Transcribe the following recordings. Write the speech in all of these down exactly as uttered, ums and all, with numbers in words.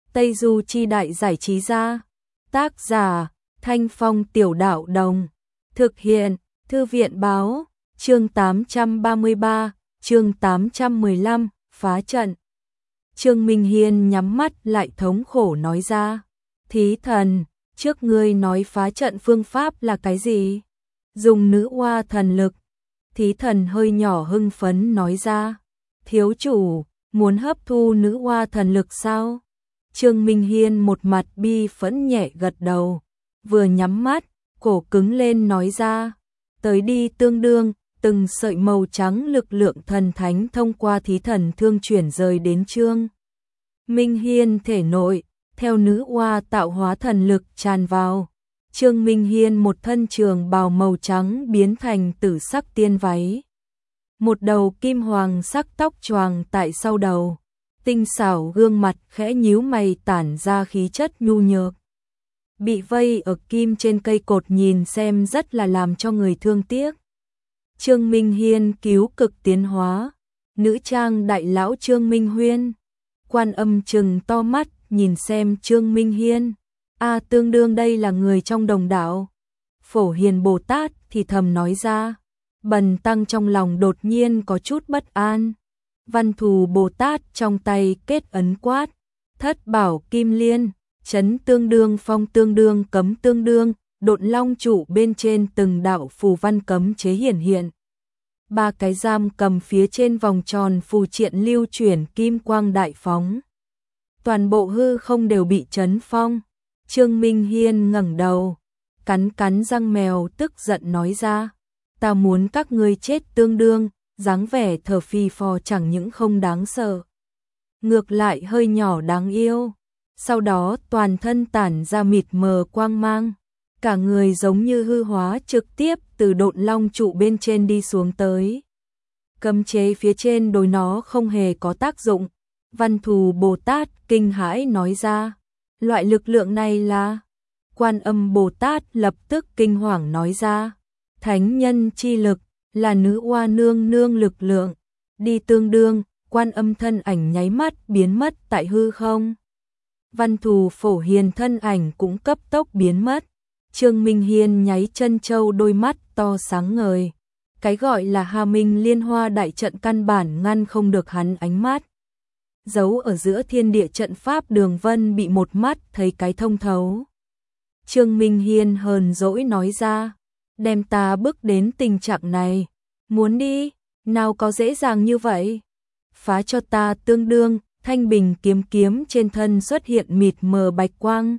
Tây Du Chi Đại Giải Trí Gia. Tác giả Thanh Phong Tiểu Đạo Đồng. Thực hiện Thư viện Báo. Chương tám trăm ba mươi ba, chương tám trăm mười lăm, phá trận. Trương Minh Hiên nhắm mắt lại thống khổ nói ra. Thí thần, trước ngươi nói phá trận phương pháp là cái gì? Dùng nữ oa thần lực. Thí thần hơi nhỏ hưng phấn nói ra. Thiếu chủ, muốn hấp thu nữ oa thần lực sao? Trương Minh Hiên một mặt bi phẫn nhẹ gật đầu. Vừa nhắm mắt, cổ cứng lên nói ra. Tới đi tương đương, từng sợi màu trắng lực lượng thần thánh thông qua thí thần thương chuyển rời đến Trương Minh Hiên thể nội, theo nữ oa tạo hóa thần lực tràn vào. Trương Minh Hiên một thân trường bào màu trắng biến thành tử sắc tiên váy. Một đầu kim hoàng sắc tóc choàng tại sau đầu. Tinh xảo gương mặt khẽ nhíu mày tản ra khí chất nhu nhược. Bị vây ở kim trên cây cột nhìn xem rất là làm cho người thương tiếc. Trương Minh Hiên cứu cực tiến hóa. Nữ trang đại lão Trương Minh Huyên. Quan Âm trừng to mắt nhìn xem Trương Minh Hiên. A tương đương đây là người trong đồng đạo. Phổ Hiền Bồ Tát thì thầm nói ra. Bần tăng trong lòng đột nhiên có chút bất an. Văn Thù Bồ Tát trong tay kết ấn quát. Thất bảo kim liên, chấn tương đương phong tương đương cấm tương đương, độn long trụ bên trên từng đạo phù văn cấm chế hiển hiện. Ba cái giam cầm phía trên vòng tròn phù triện lưu chuyển kim quang đại phóng. Toàn bộ hư không đều bị chấn phong. Trương Minh Hiên ngẩng đầu, cắn cắn răng mèo tức giận nói ra. Ta muốn các ngươi chết tương đương, dáng vẻ thở phì phò chẳng những không đáng sợ. Ngược lại hơi nhỏ đáng yêu. Sau đó toàn thân tản ra mịt mờ quang mang. Cả người giống như hư hóa trực tiếp từ độn long trụ bên trên đi xuống tới. Cấm chế phía trên đối nó không hề có tác dụng. Văn Thù Bồ Tát kinh hãi nói ra. Loại lực lượng này là... Quan Âm Bồ Tát lập tức kinh hoàng nói ra. Thánh nhân chi lực, là nữ oa nương nương lực lượng. Đi tương đương, Quan Âm thân ảnh nháy mắt biến mất tại hư không. Văn Thù Phổ Hiền thân ảnh cũng cấp tốc biến mất. Trương Minh Hiên nháy chân châu đôi mắt to sáng ngời. Cái gọi là Hà Minh Liên Hoa đại trận căn bản ngăn không được hắn ánh mắt. Giấu ở giữa thiên địa trận pháp đường vân bị một mắt thấy cái thông thấu. Trương Minh Hiên hờn dỗi nói ra. Đem ta bước đến tình trạng này. Muốn đi, nào có dễ dàng như vậy. Phá cho ta tương đương, thanh bình kiếm kiếm trên thân xuất hiện mịt mờ bạch quang.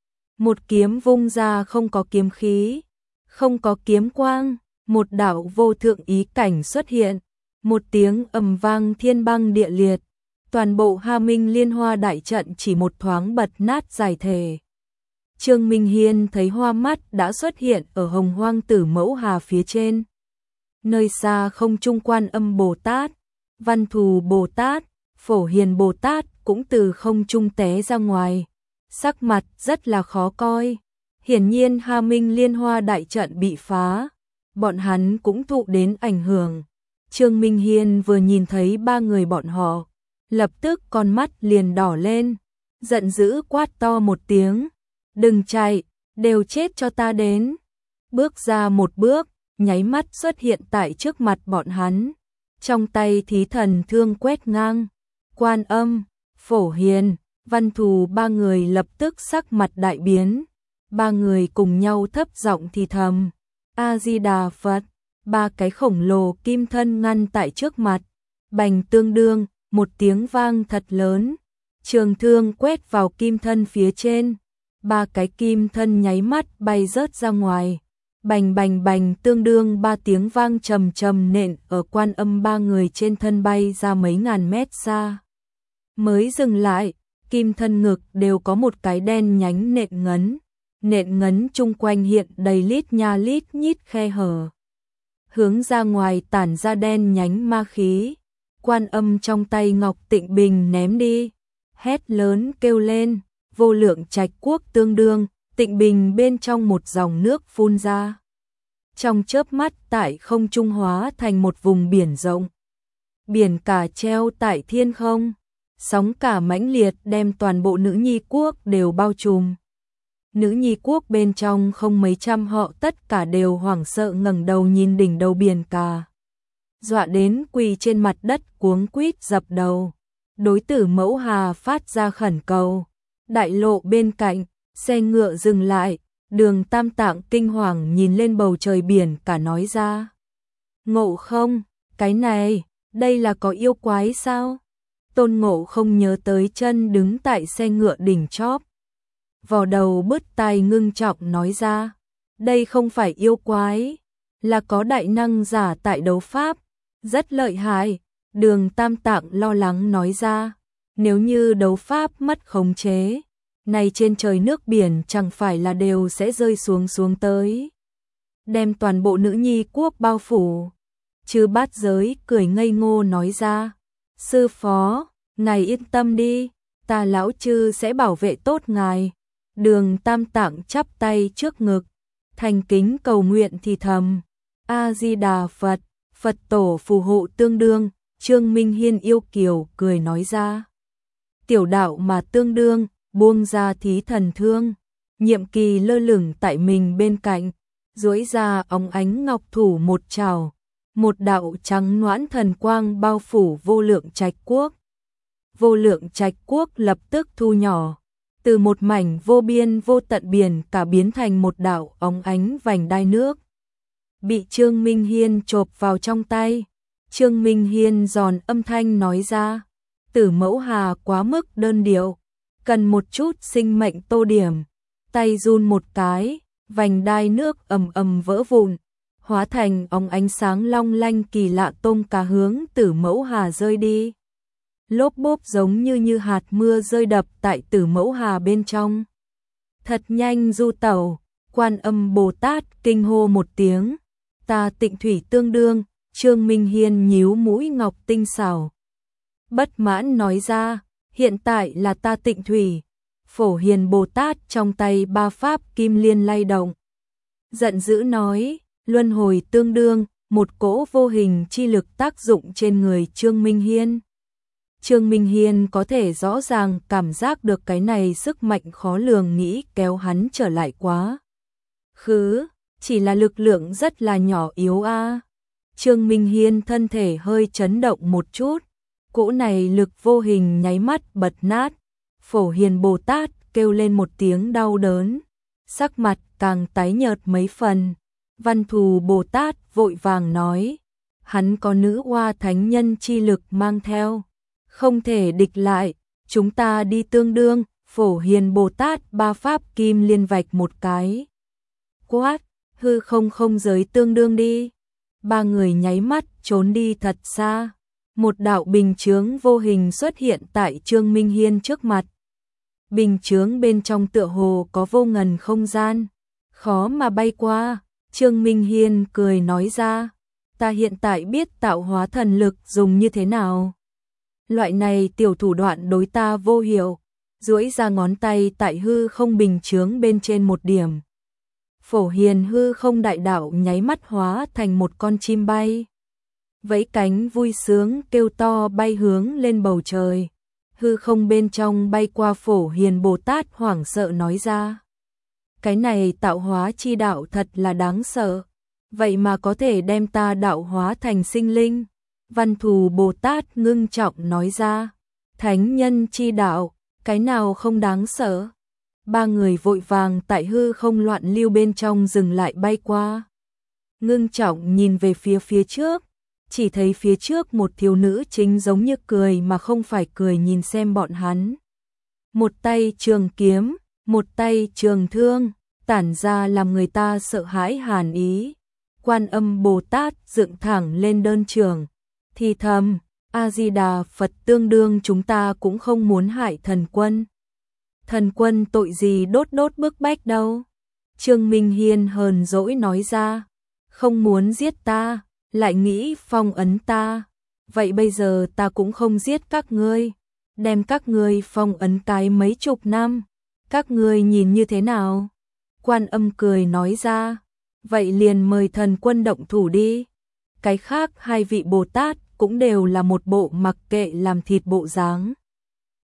Một kiếm vung ra không có kiếm khí, không có kiếm quang, một đạo vô thượng ý cảnh xuất hiện, một tiếng ầm vang thiên băng địa liệt, toàn bộ Hà Minh Liên Hoa đại trận chỉ một thoáng bật nát giải thể. Trương Minh Hiên thấy hoa mắt đã xuất hiện ở Hồng Hoang Tử Mẫu Hà phía trên. Nơi xa không trung Quan Âm Bồ Tát, Văn Thù Bồ Tát, Phổ Hiền Bồ Tát cũng từ không trung té ra ngoài. Sắc mặt rất là khó coi. Hiển nhiên Hà Minh Liên Hoa đại trận bị phá. Bọn hắn cũng thụ đến ảnh hưởng. Trương Minh Hiên vừa nhìn thấy ba người bọn họ, lập tức con mắt liền đỏ lên. Giận dữ quát to một tiếng. Đừng chạy, đều chết cho ta đến. Bước ra một bước, nháy mắt xuất hiện tại trước mặt bọn hắn. Trong tay thí thần thương quét ngang. Quan Âm, Phổ Hiền, Văn Thù ba người lập tức sắc mặt đại biến. Ba người cùng nhau thấp giọng thì thầm. A-di-đà Phật. Ba cái khổng lồ kim thân ngăn tại trước mặt. Bành tương đương, một tiếng vang thật lớn. Trường thương quét vào kim thân phía trên. Ba cái kim thân nháy mắt bay rớt ra ngoài. Bành bành bành tương đương ba tiếng vang trầm trầm nện ở Quan Âm ba người trên thân bay ra mấy ngàn mét xa. Mới dừng lại, kim thân ngực đều có một cái đen nhánh nện ngấn. Nện ngấn chung quanh hiện đầy lít nha lít nhít khe hở. Hướng ra ngoài tản ra đen nhánh ma khí. Quan Âm trong tay Ngọc Tịnh Bình ném đi. Hét lớn kêu lên, vô lượng trạch quốc tương đương, Tịnh Bình bên trong một dòng nước phun ra. Trong chớp mắt tại không trung hóa thành một vùng biển rộng. Biển cả treo tại thiên không. sóng cả mãnh liệt đem toàn bộ nữ nhi quốc đều bao trùm. Nữ nhi quốc bên trong không mấy trăm họ tất cả đều hoảng sợ ngẩng đầu nhìn đỉnh đầu biển cả. Dọa đến quỳ trên mặt đất cuống quýt dập đầu. Đối tử Mẫu Hà phát ra khẩn cầu. Đại lộ bên cạnh, xe ngựa dừng lại, Đường Tam Tạng kinh hoàng nhìn lên bầu trời biển cả nói ra. Ngộ Không, cái này, đây là có yêu quái sao? Tôn Ngộ Không nhớ tới chân đứng tại xe ngựa đỉnh chóp. Vò đầu bứt tai ngưng trọng nói ra. Đây không phải yêu quái, là có đại năng giả tại đấu pháp, rất lợi hại. Đường Tam Tạng lo lắng nói ra. Nếu như đấu pháp mất khống chế, này trên trời nước biển chẳng phải là đều sẽ rơi xuống xuống tới, đem toàn bộ nữ nhi quốc bao phủ. Chư Bát Giới cười ngây ngô nói ra. Sư phó, ngài yên tâm đi, ta lão chư sẽ bảo vệ tốt ngài. Đường Tam Tạng chắp tay trước ngực, thành kính cầu nguyện thì thầm. A-di-đà Phật, Phật tổ phù hộ tương đương. Trương Minh Hiên yêu kiều cười nói ra. Tiểu đạo mà tương đương, buông ra thí thần thương. Nhiệm Kỳ lơ lửng tại mình bên cạnh, duỗi ra óng ánh ngọc thủ một trào, một đạo trắng noãn thần quang bao phủ Vô Lượng Trạch Quốc. Vô Lượng Trạch Quốc lập tức thu nhỏ, từ một mảnh vô biên vô tận biển cả biến thành một đạo óng ánh vành đai nước. Bị Trương Minh Hiên chộp vào trong tay. Trương Minh Hiên giòn âm thanh nói ra. Tử Mẫu Hà quá mức đơn điệu, cần một chút sinh mệnh tô điểm. Tay run một cái, vành đai nước ầm ầm vỡ vụn, hóa thành óng ánh sáng long lanh kỳ lạ tôm cá hướng Tử Mẫu Hà rơi đi. Lốp bốp giống như như hạt mưa rơi đập tại Tử Mẫu Hà bên trong. Thật nhanh du tẩu, Quan Âm Bồ Tát kinh hô một tiếng. Ta Tịnh Thủy tương đương. Trương Minh Hiên nhíu mũi ngọc tinh xảo, bất mãn nói ra. Hiện tại là ta Tịnh Thủy. Phổ Hiền Bồ Tát trong tay ba pháp kim liên lay động, giận dữ nói. Luân hồi tương đương. Một cỗ vô hình chi lực tác dụng trên người Trương Minh Hiên. Trương Minh Hiên có thể rõ ràng cảm giác được cái này sức mạnh khó lường, nghĩ kéo hắn trở lại quá khứ, chỉ là lực lượng rất là nhỏ yếu a. À. Trương Minh Hiên thân thể hơi chấn động một chút, cỗ này lực vô hình nháy mắt bật nát. Phổ Hiền Bồ Tát kêu lên một tiếng đau đớn, sắc mặt càng tái nhợt mấy phần. Văn Thù Bồ Tát vội vàng nói, hắn có nữ oa thánh nhân chi lực mang theo, không thể địch lại, chúng ta đi tương đương. Phổ Hiền Bồ Tát ba pháp kim liên vạch một cái, quát, hư không không giới tương đương đi. Ba người nháy mắt trốn đi thật xa. Một đạo bình chướng vô hình xuất hiện tại Trương Minh Hiên trước mặt. Bình chướng bên trong tựa hồ có vô ngần không gian, khó mà bay qua. Trương Minh Hiên cười nói ra, ta hiện tại biết tạo hóa thần lực dùng như thế nào. Loại này tiểu thủ đoạn đối ta vô hiệu. Duỗi ra ngón tay tại hư không bình chướng bên trên một điểm. Phổ Hiền hư không đại đạo nháy mắt hóa thành một con chim bay, vẫy cánh vui sướng kêu to bay hướng lên bầu trời. Hư không bên trong bay qua. Phổ Hiền Bồ Tát hoảng sợ nói ra, cái này tạo hóa chi đạo thật là đáng sợ, vậy mà có thể đem ta đạo hóa thành sinh linh. Văn Thù Bồ Tát ngưng trọng nói ra, thánh nhân chi đạo, cái nào không đáng sợ. Ba người vội vàng tại hư không loạn lưu bên trong dừng lại bay qua. Ngưng trọng nhìn về phía phía trước, chỉ thấy phía trước một thiếu nữ chính giống như cười mà không phải cười nhìn xem bọn hắn. Một tay trường kiếm, một tay trường thương, tản ra làm người ta sợ hãi hàn ý. Quan Âm Bồ Tát dựng thẳng lên đơn trường, thì thầm, A-di-đà Phật tương đương, chúng ta cũng không muốn hại thần quân. Thần quân tội gì đốt đốt bức bách đâu. Trương Minh Hiên hờn dỗi nói ra, không muốn giết ta, lại nghĩ phong ấn ta. Vậy bây giờ ta cũng không giết các ngươi, đem các ngươi phong ấn cái mấy chục năm. Các ngươi nhìn như thế nào? Quan Âm cười nói ra, vậy liền mời thần quân động thủ đi. Cái khác hai vị Bồ Tát cũng đều là một bộ mặc kệ làm thịt bộ dáng.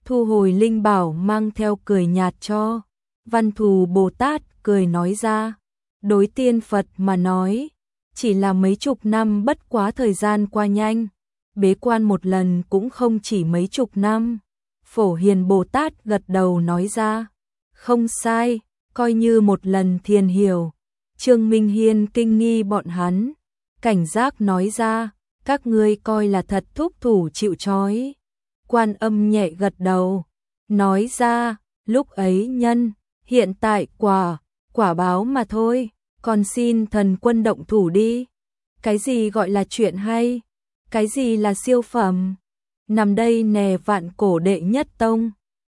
thu hồi linh bảo mang theo cười nhạt cho. Văn Thù Bồ Tát cười nói ra, đối tiên Phật mà nói, chỉ là mấy chục năm bất quá thời gian qua nhanh, bế quan một lần cũng không chỉ mấy chục năm. Phổ Hiền Bồ Tát gật đầu nói ra, không sai, coi như một lần thiền hiểu. Trương Minh Hiên kinh nghi bọn hắn, cảnh giác nói ra, các ngươi coi là thật thúc thủ chịu trói. Quan Âm nhẹ gật đầu, nói ra, lúc ấy nhân, hiện tại quả, quả báo mà thôi, còn xin thần quân động thủ đi. Cái gì gọi là chuyện hay? Cái gì là siêu phẩm? Nằm đây nè vạn cổ đệ nhất tông.